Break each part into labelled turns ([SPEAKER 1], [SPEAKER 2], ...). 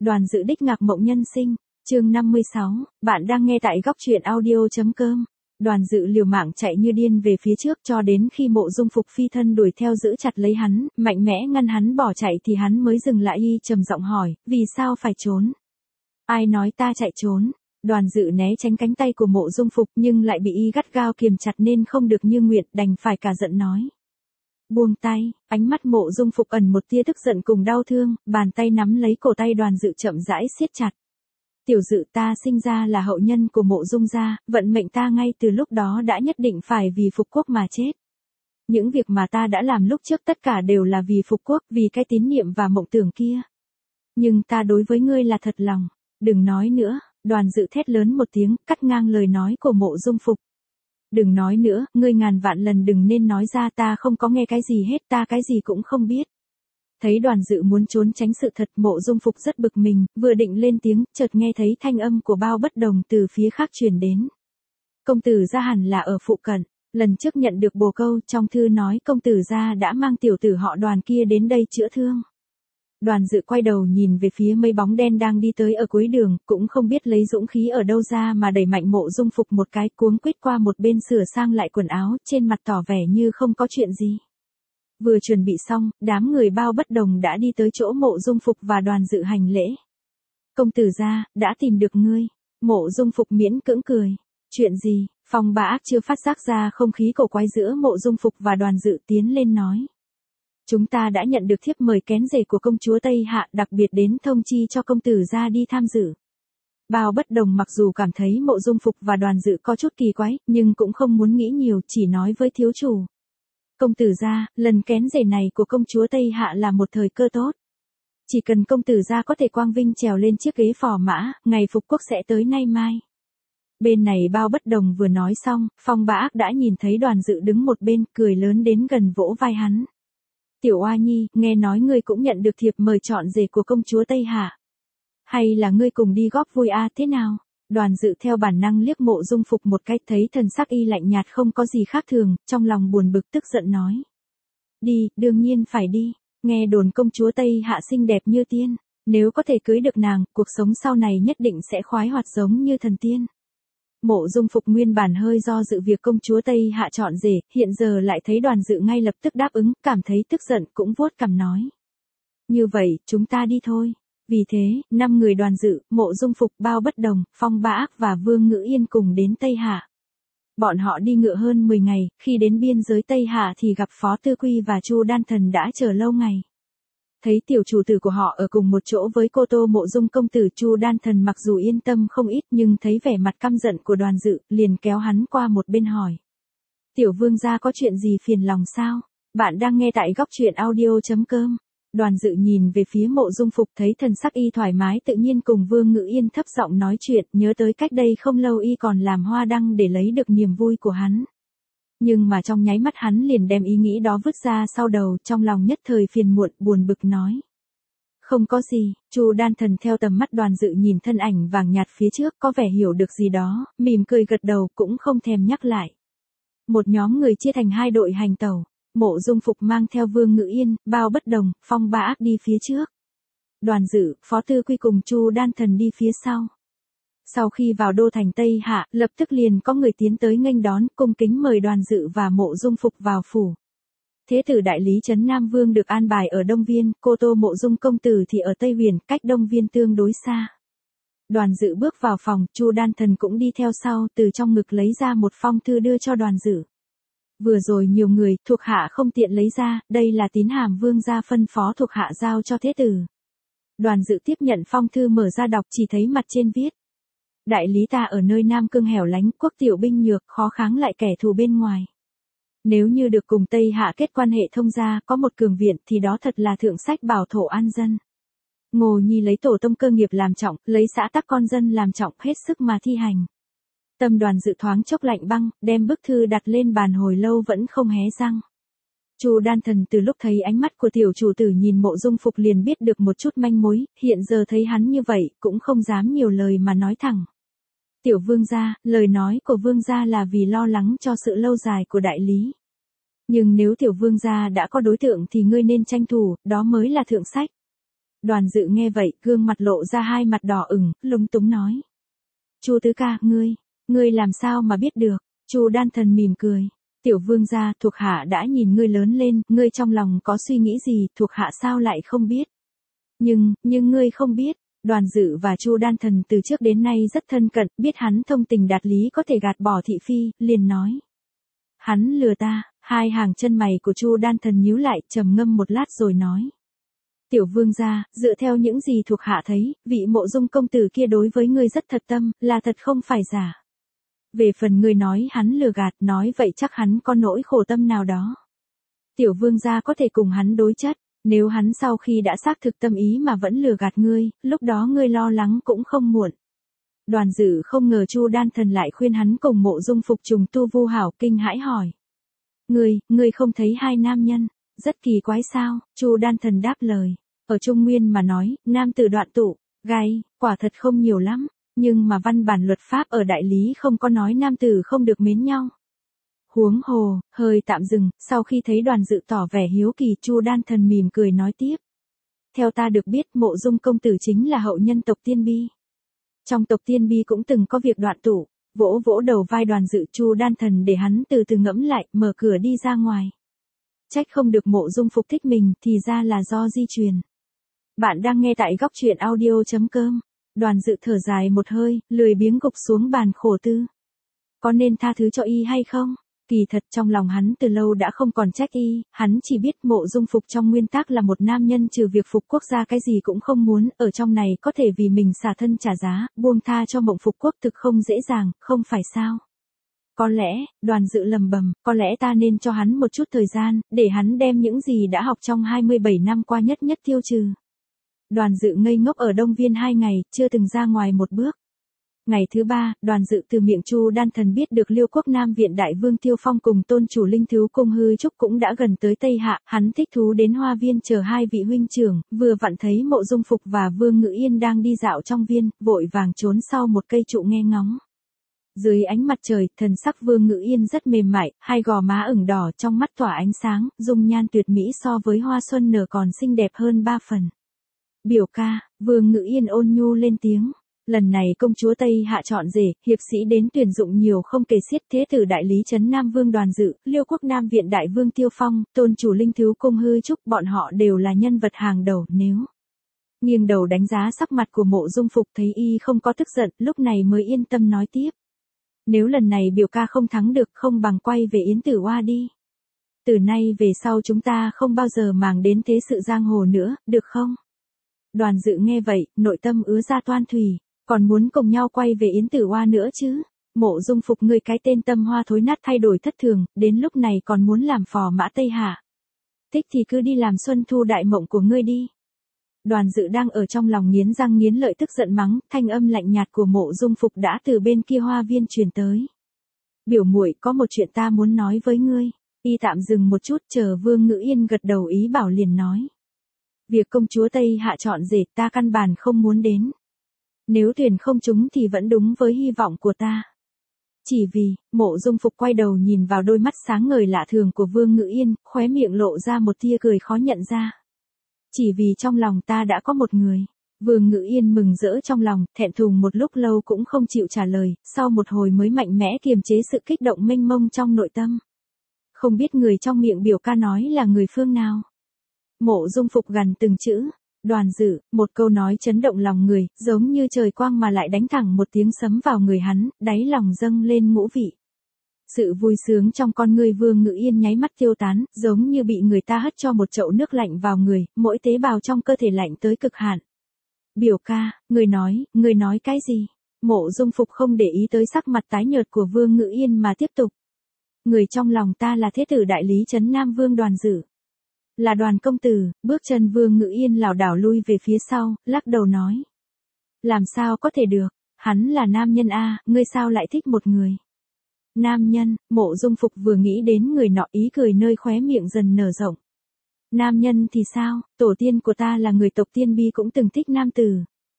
[SPEAKER 1] Đoàn Dự đích ngạc mộng nhân sinh, chương 56, bạn đang nghe tại góc truyện audio.com. Đoàn Dự liều mạng chạy như điên về phía trước cho đến khi Mộ Dung Phục phi thân đuổi theo giữ chặt lấy hắn, mạnh mẽ ngăn hắn bỏ chạy thì hắn mới dừng lại trầm giọng hỏi, vì sao phải trốn? Ai nói ta chạy trốn? Đoàn Dự né tránh cánh tay của Mộ Dung Phục nhưng lại bị gắt gao kiềm chặt nên không được như nguyện, đành phải cả giận nói. Buông tay, ánh mắt Mộ Dung Phục ẩn một tia tức giận cùng đau thương, bàn tay nắm lấy cổ tay Đoàn Dự chậm rãi siết chặt. Tiểu Dự, ta sinh ra là hậu nhân của Mộ Dung gia, vận mệnh ta ngay từ lúc đó đã nhất định phải vì phục quốc mà chết. Những việc mà ta đã làm lúc trước tất cả đều là vì phục quốc, vì cái tín niệm và mộng tưởng kia. Nhưng ta đối với ngươi là thật lòng, đừng nói nữa. Đoàn Dự thét lớn một tiếng, cắt ngang lời nói của Mộ Dung Phục. Đừng nói nữa, ngươi ngàn vạn lần đừng nên nói ra, ta không có nghe cái gì hết, ta cái gì cũng không biết. Thấy Đoàn Dự muốn trốn tránh sự thật, Mộ Dung Phục rất bực mình, vừa định lên tiếng, chợt nghe thấy thanh âm của Bao Bất Đồng từ phía khác truyền đến. Công tử gia hẳn là ở phụ cận, lần trước nhận được bồ câu, trong thư nói công tử gia đã mang tiểu tử họ Đoàn kia đến đây chữa thương. Đoàn Dự quay đầu nhìn về phía mấy bóng đen đang đi tới ở cuối đường, cũng không biết lấy dũng khí ở đâu ra mà đẩy mạnh Mộ Dung Phục một cái, cuống quýt qua một bên sửa sang lại quần áo, trên mặt tỏ vẻ như không có chuyện gì. Vừa chuẩn bị xong, đám người Bao Bất Đồng đã đi tới chỗ Mộ Dung Phục và Đoàn Dự hành lễ. Công tử gia, đã tìm được ngươi. Mộ Dung Phục miễn cưỡng cười. Chuyện gì? Phong Bá Ác chưa phát giác ra không khí cổ quái giữa Mộ Dung Phục và Đoàn Dự, tiến lên nói. Chúng ta đã nhận được thiếp mời kén rể của công chúa Tây Hạ, đặc biệt đến thông chi cho công tử gia đi tham dự. Bao Bất Đồng mặc dù cảm thấy Mộ Dung Phục và Đoàn Dự có chút kỳ quái, nhưng cũng không muốn nghĩ nhiều, chỉ nói với thiếu chủ. Công tử gia, lần kén rể này của công chúa Tây Hạ là một thời cơ tốt. Chỉ cần công tử gia có thể quang vinh trèo lên chiếc ghế phò mã, ngày phục quốc sẽ tới nay mai. Bên này Bao Bất Đồng vừa nói xong, Phong Bá Ác đã nhìn thấy Đoàn Dự đứng một bên, cười lớn đến gần vỗ vai hắn. Tiểu Oa Nhi, nghe nói ngươi cũng nhận được thiệp mời chọn rể của công chúa Tây Hạ. Hay là ngươi cùng đi góp vui thế nào? Đoàn Dự theo bản năng liếc Mộ Dung Phục một cái, thấy thần sắc lạnh nhạt không có gì khác thường, trong lòng buồn bực tức giận nói. Đi, đương nhiên phải đi, nghe đồn công chúa Tây Hạ xinh đẹp như tiên, nếu có thể cưới được nàng, cuộc sống sau này nhất định sẽ khoái hoạt giống như thần tiên. Mộ Dung Phục nguyên bản hơi do dự việc công chúa Tây Hạ chọn rể, hiện giờ lại thấy Đoàn Dự ngay lập tức đáp ứng, cảm thấy tức giận cũng vuốt cằm nói. Như vậy, chúng ta đi thôi. Vì thế, 5 người Đoàn Dự, Mộ Dung Phục, Bao Bất Đồng, Phong Bá Ác và Vương Ngữ Yên cùng đến Tây Hạ. Bọn họ đi ngựa hơn 10 ngày, khi đến biên giới Tây Hạ thì gặp Phó Tư Quy và Chu Đan Thần đã chờ lâu ngày. Thấy tiểu chủ tử của họ ở cùng một chỗ với cô Tô Mộ Dung công tử, Chu Đan Thần mặc dù yên tâm không ít nhưng thấy vẻ mặt căm giận của Đoàn Dự, liền kéo hắn qua một bên hỏi. Tiểu vương gia có chuyện gì phiền lòng sao? Bạn đang nghe tại góc truyện audio.com. Đoàn Dự nhìn về phía Mộ Dung Phục, thấy thần sắc thoải mái tự nhiên cùng Vương Ngữ Yên thấp giọng nói chuyện, nhớ tới cách đây không lâu còn làm hoa đăng để lấy được niềm vui của hắn. Nhưng mà trong nháy mắt hắn liền đem ý nghĩ đó vứt ra sau đầu, trong lòng nhất thời phiền muộn, buồn bực nói. Không có gì. Chu Đan Thần theo tầm mắt Đoàn Dự nhìn thân ảnh vàng nhạt phía trước, có vẻ hiểu được gì đó, mỉm cười gật đầu, cũng không thèm nhắc lại. Một nhóm người chia thành 2 đội hành tẩu. Mộ Dung Phục mang theo Vương Ngữ Yên, Bao Bất Đồng, Phong Bá Ác đi phía trước. Đoàn Dự, Phó Tư Quy cùng Chu Đan Thần đi phía sau. Sau khi vào đô thành Tây Hạ, lập tức liền có người tiến tới nghênh đón, cung kính mời Đoàn Dự và Mộ Dung Phục vào phủ. Thế tử đại lý trấn Nam Vương được an bài ở Đông Viên, cô Tô Mộ Dung công tử thì ở Tây Huyền, cách Đông Viên tương đối xa. Đoàn Dự bước vào phòng, Chu Đan Thần cũng đi theo sau, từ trong ngực lấy ra một phong thư đưa cho Đoàn Dự. Vừa rồi nhiều người, thuộc hạ không tiện lấy ra, đây là tín hàm vương gia phân phó thuộc hạ giao cho thế tử. Đoàn Dự tiếp nhận phong thư mở ra đọc, chỉ thấy mặt trên viết. Đại lý ta ở nơi Nam Cương hẻo lánh, quốc tiểu binh nhược, khó kháng lại kẻ thù bên ngoài. Nếu như được cùng Tây Hạ kết quan hệ thông gia, có một cường viện thì đó thật là thượng sách bảo thổ an dân. Ngô Nhi lấy tổ tông cơ nghiệp làm trọng, lấy xã tắc con dân làm trọng, hết sức mà thi hành. Tâm Đoàn Dự thoáng chốc lạnh băng, đem bức thư đặt lên bàn hồi lâu vẫn không hé răng. Chu Đan Thần từ lúc thấy ánh mắt của tiểu chủ tử nhìn Mộ Dung Phục liền biết được một chút manh mối, hiện giờ thấy hắn như vậy, cũng không dám nhiều lời mà nói thẳng. Tiểu vương gia, lời nói của vương gia là vì lo lắng cho sự lâu dài của đại lý. Nhưng nếu tiểu vương gia đã có đối tượng thì ngươi nên tranh thủ, đó mới là thượng sách. Đoàn Dự nghe vậy, gương mặt lộ ra hai mặt đỏ ửng, lúng túng nói. Chu tứ ca, ngươi làm sao mà biết được? Chu Đan Thần mỉm cười. Tiểu vương gia, thuộc hạ đã nhìn ngươi lớn lên, ngươi trong lòng có suy nghĩ gì, thuộc hạ sao lại không biết? Nhưng ngươi không biết, Đoàn Dự và Chu Đan Thần từ trước đến nay rất thân cận, biết hắn thông tình đạt lý có thể gạt bỏ thị phi, liền nói. Hắn lừa ta, hai hàng chân mày của Chu Đan Thần nhíu lại, trầm ngâm một lát rồi nói. Tiểu vương gia, dựa theo những gì thuộc hạ thấy, vị Mộ Dung công tử kia đối với ngươi rất thật tâm, là thật không phải giả. Về phần ngươi nói hắn lừa gạt, nói vậy chắc hắn có nỗi khổ tâm nào đó. Tiểu vương gia có thể cùng hắn đối chất, nếu hắn sau khi đã xác thực tâm ý mà vẫn lừa gạt ngươi, lúc đó ngươi lo lắng cũng không muộn. Đoàn Dự không ngờ Chu Đan Thần lại khuyên hắn cùng Mộ Dung Phục trùng tu vu hảo, kinh hãi hỏi. Ngươi không thấy hai nam nhân, rất kỳ quái sao? Chu Đan Thần đáp lời. Ở Trung Nguyên mà nói, nam tử đoạn tụ, gay, quả thật không nhiều lắm, nhưng mà văn bản luật pháp ở đại lý không có nói nam tử không được mến nhau. Huống hồ, hơi tạm dừng, sau khi thấy Đoàn Dự tỏ vẻ hiếu kỳ, Chu Đan Thần mỉm cười nói tiếp. Theo ta được biết, Mộ Dung công tử chính là hậu nhân tộc Tiên Bi. Trong tộc Tiên Bi cũng từng có việc đoạn tụ. Vỗ vỗ đầu vai Đoàn Dự, Chu Đan Thần để hắn từ từ ngẫm lại, mở cửa đi ra ngoài. Trách không được Mộ Dung Phục thích mình, thì ra là do di truyền. Bạn đang nghe tại góc truyện audio.com. Đoàn Dự thở dài một hơi, lười biếng gục xuống bàn khổ tư. Có nên tha thứ cho y hay không? Kỳ thật trong lòng hắn từ lâu đã không còn trách y, hắn chỉ biết Mộ Dung Phục trong nguyên tắc là một nam nhân trừ việc phục quốc gia cái gì cũng không muốn, ở trong này có thể vì mình xả thân trả giá, buông tha cho Mộng Phục quốc thực không dễ dàng, không phải sao? Có lẽ, Đoàn Dự lầm bầm, có lẽ ta nên cho hắn một chút thời gian, để hắn đem những gì đã học trong 27 năm qua nhất tiêu trừ. Đoàn Dự ngây ngốc ở Đông Viên 2 ngày, chưa từng ra ngoài một bước. Ngày thứ 3, Đoàn Dự từ miệng Chu Đan Thần biết được Liêu Quốc Nam Viện Đại Vương Tiêu Phong cùng tôn chủ Linh Thứ Cung Hư Trúc cũng đã gần tới Tây Hạ, hắn thích thú đến Hoa Viên chờ hai vị huynh trưởng, vừa vặn thấy Mộ Dung Phục và Vương Ngự Yên đang đi dạo trong viên, vội vàng trốn sau một cây trụ nghe ngóng. Dưới ánh mặt trời, thần sắc Vương Ngự Yên rất mềm mại, hai gò má ửng đỏ, trong mắt tỏa ánh sáng, dung nhan tuyệt mỹ so với hoa xuân nở còn xinh đẹp hơn 3 phần. Biểu ca, Vương Ngự Yên ôn nhu lên tiếng. Lần này công chúa Tây Hạ chọn rể, hiệp sĩ đến tuyển dụng nhiều không kể xiết, thế tử đại lý trấn Nam Vương Đoàn Dự, Liêu Quốc Nam Viện Đại Vương Tiêu Phong, tôn chủ Linh Thứ Cung Hư Trúc, bọn họ đều là nhân vật hàng đầu. Nếu nghiêng đầu đánh giá sắc mặt của Mộ Dung Phục thấy y không có tức giận, lúc này mới yên tâm nói tiếp. Nếu lần này biểu ca không thắng được, không bằng quay về Yến Tử Oa đi. Từ nay về sau chúng ta không bao giờ màng đến thế sự giang hồ nữa, được không? Đoàn Dự nghe vậy, nội tâm ứa ra toan thủy, còn muốn cùng nhau quay về Yến Tử Oa nữa chứ? Mộ Dung Phục, ngươi cái tên tâm hoa thối nát thay đổi thất thường, đến lúc này còn muốn làm phò mã Tây Hạ. Thích thì cứ đi làm xuân thu đại mộng của ngươi đi. Đoàn Dự đang ở trong lòng nghiến răng nghiến lợi tức giận mắng, thanh âm lạnh nhạt của Mộ Dung Phục đã từ bên kia Hoa Viên truyền tới. Biểu muội, có một chuyện ta muốn nói với ngươi. Y tạm dừng một chút, chờ Vương Ngự Yên gật đầu ý bảo liền nói. Việc công chúa Tây Hạ chọn rể ta căn bản không muốn đến. Nếu tuyển không trúng thì vẫn đúng với hy vọng của ta. Chỉ vì, Mộ Dung Phục quay đầu nhìn vào đôi mắt sáng ngời lạ thường của Vương Ngự Yên, khóe miệng lộ ra một tia cười khó nhận ra. Chỉ vì trong lòng ta đã có một người. Vương Ngự Yên mừng rỡ trong lòng, thẹn thùng một lúc lâu cũng không chịu trả lời, sau một hồi mới mạnh mẽ kiềm chế sự kích động mênh mông trong nội tâm. Không biết người trong miệng biểu ca nói là người phương nào. Mộ Dung Phục gằn từng chữ. Đoàn Dự, một câu nói chấn động lòng người, giống như trời quang mà lại đánh thẳng một tiếng sấm vào người hắn, đáy lòng dâng lên ngũ vị. Sự vui sướng trong con người Vương Ngự Yên nháy mắt tiêu tán, giống như bị người ta hất cho một chậu nước lạnh vào người, mỗi tế bào trong cơ thể lạnh tới cực hạn. Biểu ca, người nói cái gì? Mộ Dung Phục không để ý tới sắc mặt tái nhợt của Vương Ngự Yên mà tiếp tục. Người trong lòng ta là thế tử đại lý trấn Nam Vương Đoàn Dự. Là Đoàn công tử. Bước chân Vương Ngự Yên lảo đảo lui về phía sau, lắc đầu nói. Làm sao có thể được, hắn là nam nhân a, ngươi sao lại thích một người? Nam nhân, Mộ Dung Phục vừa nghĩ đến người nọ, ý cười nơi khóe miệng dần nở rộng. Nam nhân thì sao, tổ tiên của ta là người tộc Tiên Bi cũng từng thích nam tử.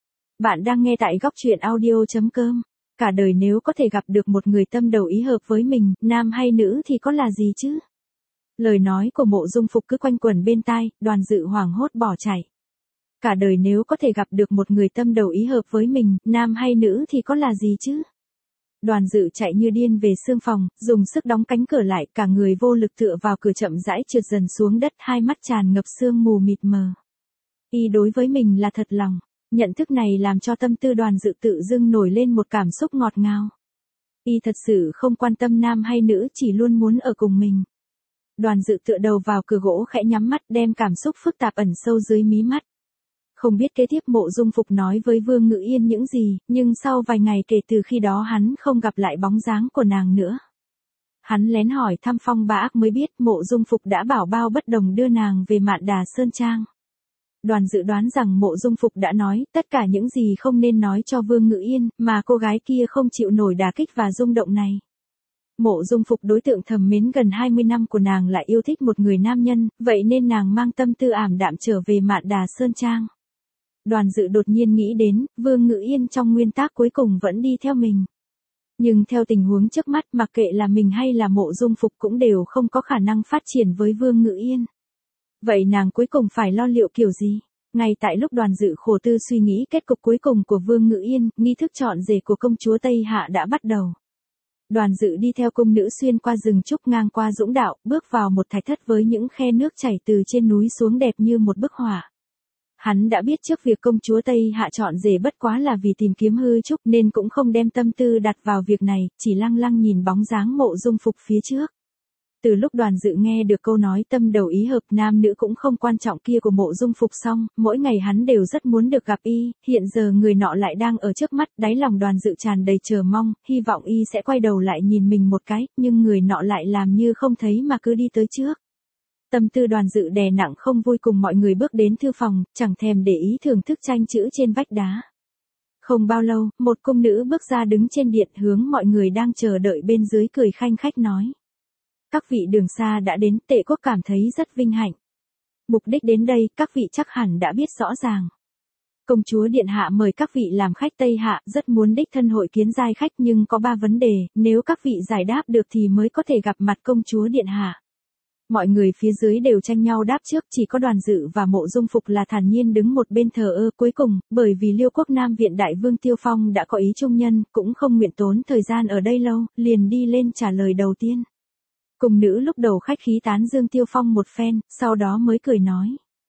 [SPEAKER 1] Bạn đang nghe tại góc truyện audio.com. Cả đời nếu có thể gặp được một người tâm đầu ý hợp với mình, nam hay nữ thì có là gì chứ? Lời nói của Mộ Dung Phục cứ quanh quẩn bên tai, Đoàn Dự hoảng hốt bỏ chạy. cả đời nếu có thể gặp được một người tâm đầu ý hợp với mình, nam hay nữ thì có là gì chứ? Đoàn Dự chạy như điên về sương phòng, dùng sức đóng cánh cửa lại, cả người vô lực tựa vào cửa chậm rãi trượt dần xuống đất, hai mắt tràn ngập sương mù mịt mờ. Y đối với mình là thật lòng, nhận thức này làm cho tâm tư Đoàn Dự tự dưng nổi lên một cảm xúc ngọt ngào. Y thật sự không quan tâm nam hay nữ, chỉ luôn muốn ở cùng mình. Đoàn Dự tựa đầu vào cửa gỗ khẽ nhắm mắt, đem cảm xúc phức tạp ẩn sâu dưới mí mắt. Không biết kế tiếp Mộ Dung Phục nói với Vương Ngự Yên những gì, nhưng sau vài ngày kể từ khi đó hắn không gặp lại bóng dáng của nàng nữa. Hắn lén hỏi thăm Phong Bá Ác mới biết Mộ Dung Phục đã bảo bao bất đồng đưa nàng về Mạn Đà Sơn Trang. Đoàn Dự đoán rằng Mộ Dung Phục đã nói tất cả những gì không nên nói cho Vương Ngự Yên, mà cô gái kia không chịu nổi đả kích và rung động này. Mộ Dung Phục đối tượng thầm mến gần 20 năm của nàng lại yêu thích một người nam nhân, vậy nên nàng mang tâm tư ảm đạm trở về Mạn Đà Sơn Trang. Đoàn Dự đột nhiên nghĩ đến, Vương Ngự Yên trong nguyên tắc cuối cùng vẫn đi theo mình. Nhưng theo tình huống trước mắt, mặc kệ là mình hay là Mộ Dung Phục cũng đều không có khả năng phát triển với Vương Ngự Yên. Vậy nàng cuối cùng phải lo liệu kiểu gì? Ngay tại lúc Đoàn Dự khổ tư suy nghĩ kết cục cuối cùng của Vương Ngự Yên, nghi thức chọn rể của công chúa Tây Hạ đã bắt đầu. Đoàn Dự đi theo cung nữ xuyên qua rừng trúc ngang qua dũng đạo, bước vào một thạch thất với những khe nước chảy từ trên núi xuống đẹp như một bức họa. Hắn đã biết trước việc công chúa Tây Hạ chọn rể bất quá là vì tìm kiếm hư trúc nên cũng không đem tâm tư đặt vào việc này, chỉ lăng lăng nhìn bóng dáng Mộ Dung Phục phía trước. Từ lúc Đoàn Dự nghe được câu nói tâm đầu ý hợp nam nữ cũng không quan trọng kia của Mộ Dung Phục xong, mỗi ngày hắn đều rất muốn được gặp y, hiện giờ người nọ lại đang ở trước mắt, đáy lòng Đoàn Dự tràn đầy chờ mong, hy vọng y sẽ quay đầu lại nhìn mình một cái, nhưng người nọ lại làm như không thấy mà cứ đi tới trước. Tâm tư Đoàn Dự đè nặng không vui cùng mọi người bước đến thư phòng, chẳng thèm để ý thưởng thức tranh chữ trên vách đá. Không bao lâu, một cung nữ bước ra đứng trên điện hướng mọi người đang chờ đợi bên dưới cười khanh khách nói. Các vị đường xa đã đến, Tệ quốc cảm thấy rất vinh hạnh. Mục đích đến đây, các vị chắc hẳn đã biết rõ ràng. Công chúa Điện Hạ mời các vị làm khách Tây Hạ, rất muốn đích thân hội kiến giai khách nhưng có 3 vấn đề, nếu các vị giải đáp được thì mới có thể gặp mặt công chúa Điện Hạ. Mọi người phía dưới đều tranh nhau đáp trước, chỉ có Đoàn Dự và Mộ Dung Phục là thản nhiên đứng một bên thờ ơ. Cuối cùng, bởi vì Liêu Quốc Nam Viện Đại Vương Tiêu Phong đã có ý trung nhân, cũng không nguyện tốn thời gian ở đây lâu, liền đi lên trả lời đầu tiên. Cung nữ lúc đầu khách khí tán dương Tiêu Phong một phen, sau đó mới cười nói.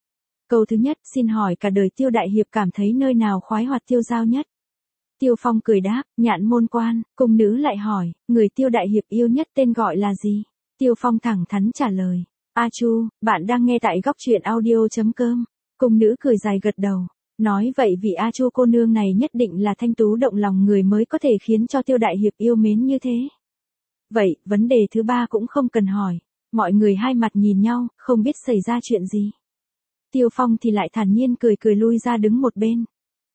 [SPEAKER 1] Câu thứ nhất, xin hỏi cả đời Tiêu Đại Hiệp cảm thấy nơi nào khoái hoạt tiêu dao nhất? Tiêu Phong cười đáp, Nhạn Môn Quan. Cung nữ lại hỏi, người Tiêu Đại Hiệp yêu nhất tên gọi là gì? Tiêu Phong thẳng thắn trả lời, A Chu, bạn đang nghe tại góc truyện audio.com. Cung nữ cười dài gật đầu, nói vậy vì A Chu cô nương này nhất định là thanh tú động lòng người mới có thể khiến cho Tiêu Đại Hiệp yêu mến như thế. Vậy, vấn đề thứ 3 cũng không cần hỏi. Mọi người hai mặt nhìn nhau, không biết xảy ra chuyện gì. Tiêu Phong thì lại thản nhiên cười cười lui ra đứng một bên.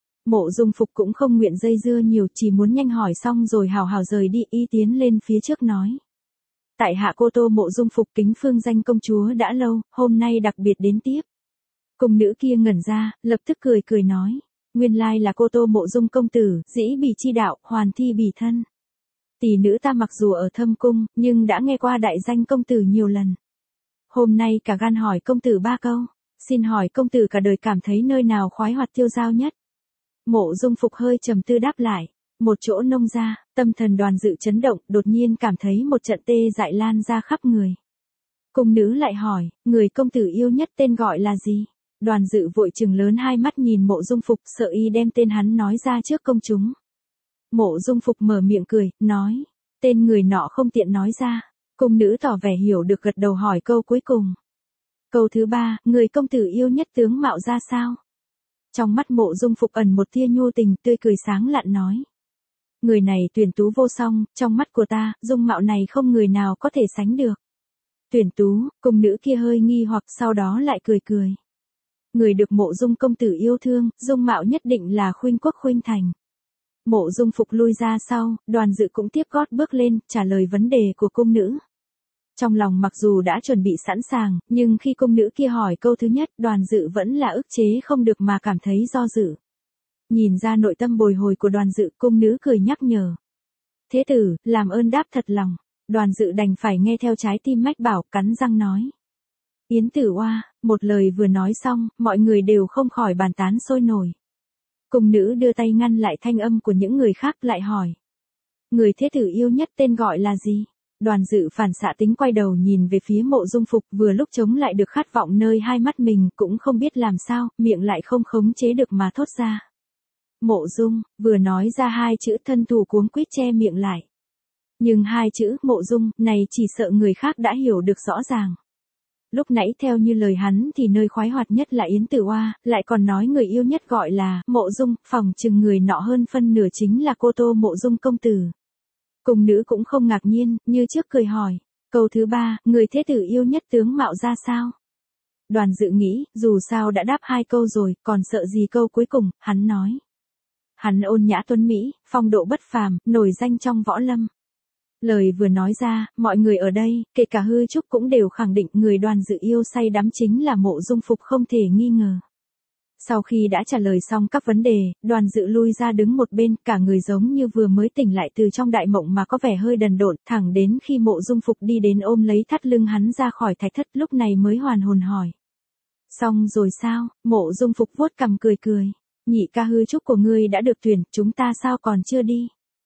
[SPEAKER 1] Mộ Dung Phục cũng không nguyện dây dưa nhiều, chỉ muốn nhanh hỏi xong rồi hào hào rời đi. Y tiến lên phía trước nói. Tại hạ Cô Tô Mộ Dung Phục kính phương danh công chúa đã lâu, hôm nay đặc biệt đến tiếp. Cung nữ kia ngẩn ra, lập tức cười cười nói. Nguyên lai là Cô Tô Mộ Dung công tử, dĩ bỉ chi đạo, hoàn thi bỉ thân. Tỷ nữ ta mặc dù ở thâm cung, nhưng đã nghe qua đại danh công tử nhiều lần. Hôm nay cả gan hỏi công tử 3 câu. Xin hỏi công tử cả đời cảm thấy nơi nào khoái hoạt tiêu dao nhất? Mộ Dung Phục hơi trầm tư đáp lại. Một chỗ nông gia. Tâm thần Đoàn Dự chấn động, đột nhiên cảm thấy một trận tê dại lan ra khắp người. Cung nữ lại hỏi, người công tử yêu nhất tên gọi là gì? Đoàn Dự vội trừng lớn hai mắt nhìn Mộ Dung Phục, sợ y đem tên hắn nói ra trước công chúng. Mộ Dung Phục mở miệng cười, nói, tên người nọ không tiện nói ra. Cung nữ tỏ vẻ hiểu được gật đầu hỏi câu cuối cùng. Câu thứ 3, người công tử yêu nhất tướng mạo ra sao? Trong mắt Mộ Dung Phục ẩn một tia nhu tình, tươi cười sáng lạn nói. Người này tuyển tú vô song, trong mắt của ta, dung mạo này không người nào có thể sánh được. Tuyển tú, cung nữ kia hơi nghi hoặc sau đó lại cười cười. Người được Mộ Dung công tử yêu thương, dung mạo nhất định là Khuynh Quốc Khuynh Thành. Mộ Dung Phục lui ra sau, Đoàn Dự cũng tiếp gót bước lên, trả lời vấn đề của cung nữ. Trong lòng mặc dù đã chuẩn bị sẵn sàng, nhưng khi cung nữ kia hỏi câu thứ nhất, Đoàn Dự vẫn là ức chế không được mà cảm thấy do dự. Nhìn ra nội tâm bồi hồi của Đoàn Dự, cung nữ cười nhắc nhở. Thế tử, làm ơn đáp thật lòng. Đoàn Dự đành phải nghe theo trái tim mách bảo, cắn răng nói. Yến Tử Oa, một lời vừa nói xong, mọi người đều không khỏi bàn tán sôi nổi. Cung nữ đưa tay ngăn lại thanh âm của những người khác lại hỏi. Người thế tử yêu nhất tên gọi là gì? Đoàn Dự phản xạ tính quay đầu nhìn về phía Mộ Dung Phục, vừa lúc chống lại được khát vọng nơi hai mắt mình, cũng không biết làm sao, miệng lại không khống chế được mà thốt ra. Mộ Dung, vừa nói ra hai chữ thân thủ cuống quýt che miệng lại. Nhưng hai chữ Mộ Dung này chỉ sợ người khác đã hiểu được rõ ràng. Lúc nãy theo như lời hắn thì nơi khoái hoạt nhất là Yến Tử Oa, lại còn nói người yêu nhất gọi là Mộ Dung, phỏng chừng người nọ hơn phân nửa chính là cô Tô Mộ Dung công tử. Cung nữ cũng không ngạc nhiên, như trước cười hỏi. Câu thứ ba, người thế tử yêu nhất tướng mạo ra sao? Đoàn Dự nghĩ, dù sao đã đáp hai câu rồi, còn sợ gì câu cuối cùng, hắn nói. Hắn ôn nhã tuấn Mỹ, phong độ bất phàm, nổi danh trong võ lâm. Lời vừa nói ra, mọi người ở đây, kể cả Hư Trúc cũng đều khẳng định người Đoàn Dự yêu say đắm chính là Mộ Dung Phục không thể nghi ngờ. Sau khi đã trả lời xong các vấn đề, Đoàn Dự lui ra đứng một bên, cả người giống như vừa mới tỉnh lại từ trong đại mộng mà có vẻ hơi đần độn, thẳng đến khi Mộ Dung Phục đi đến ôm lấy thắt lưng hắn ra khỏi thạch thất, lúc này mới hoàn hồn hỏi. Xong rồi sao? Mộ Dung Phục vuốt cằm cười cười. Nhị ca Hư Trúc của ngươi đã được tuyển, chúng ta sao còn chưa đi?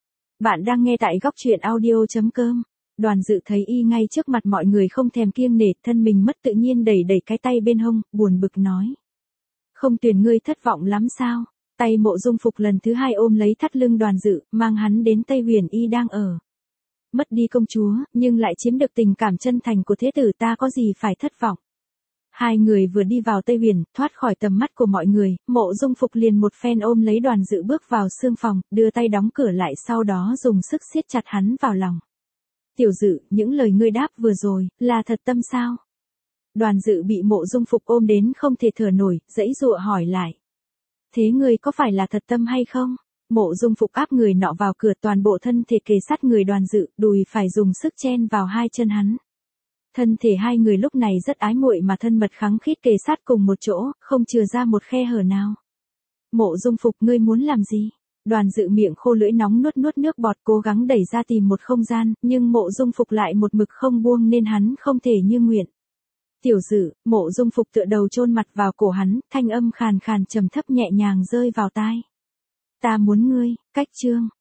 [SPEAKER 1] Bạn đang nghe tại góc truyện audio.com. Đoàn Dự thấy y ngay trước mặt mọi người không thèm kiêng nể, thân mình mất tự nhiên đẩy cái tay bên hông, buồn bực nói. Không tuyển ngươi thất vọng lắm sao? Tay Mộ Dung Phục lần thứ hai ôm lấy thắt lưng Đoàn Dự, mang hắn đến Tây Huyền y đang ở. Mất đi công chúa, nhưng lại chiếm được tình cảm chân thành của thế tử ta có gì phải thất vọng. Hai người vừa đi vào Tây Huyền, thoát khỏi tầm mắt của mọi người, Mộ Dung Phục liền một phen ôm lấy Đoàn Dự bước vào sương phòng, đưa tay đóng cửa lại, sau đó dùng sức siết chặt hắn vào lòng. Tiểu Dự, những lời ngươi đáp vừa rồi, là thật tâm sao? Đoàn Dự bị Mộ Dung Phục ôm đến không thể thở nổi, giãy giụa hỏi lại. Thế ngươi có phải là thật tâm hay không? Mộ Dung Phục áp người nọ vào cửa, toàn bộ thân thể kề sát người Đoàn Dự, đùi phải dùng sức chen vào hai chân hắn. Thân thể hai người lúc này rất ái muội mà thân mật khăng khít kề sát cùng một chỗ, không chừa ra một khe hở nào. Mộ Dung Phục, ngươi muốn làm gì? Đoàn Dự miệng khô lưỡi nóng nuốt nước bọt, cố gắng đẩy ra tìm một không gian, nhưng Mộ Dung Phục lại một mực không buông nên hắn không thể như nguyện. Tiểu Dự, Mộ Dung Phục tựa đầu chôn mặt vào cổ hắn, thanh âm khàn khàn trầm thấp nhẹ nhàng rơi vào tai. Ta muốn ngươi, cách chương.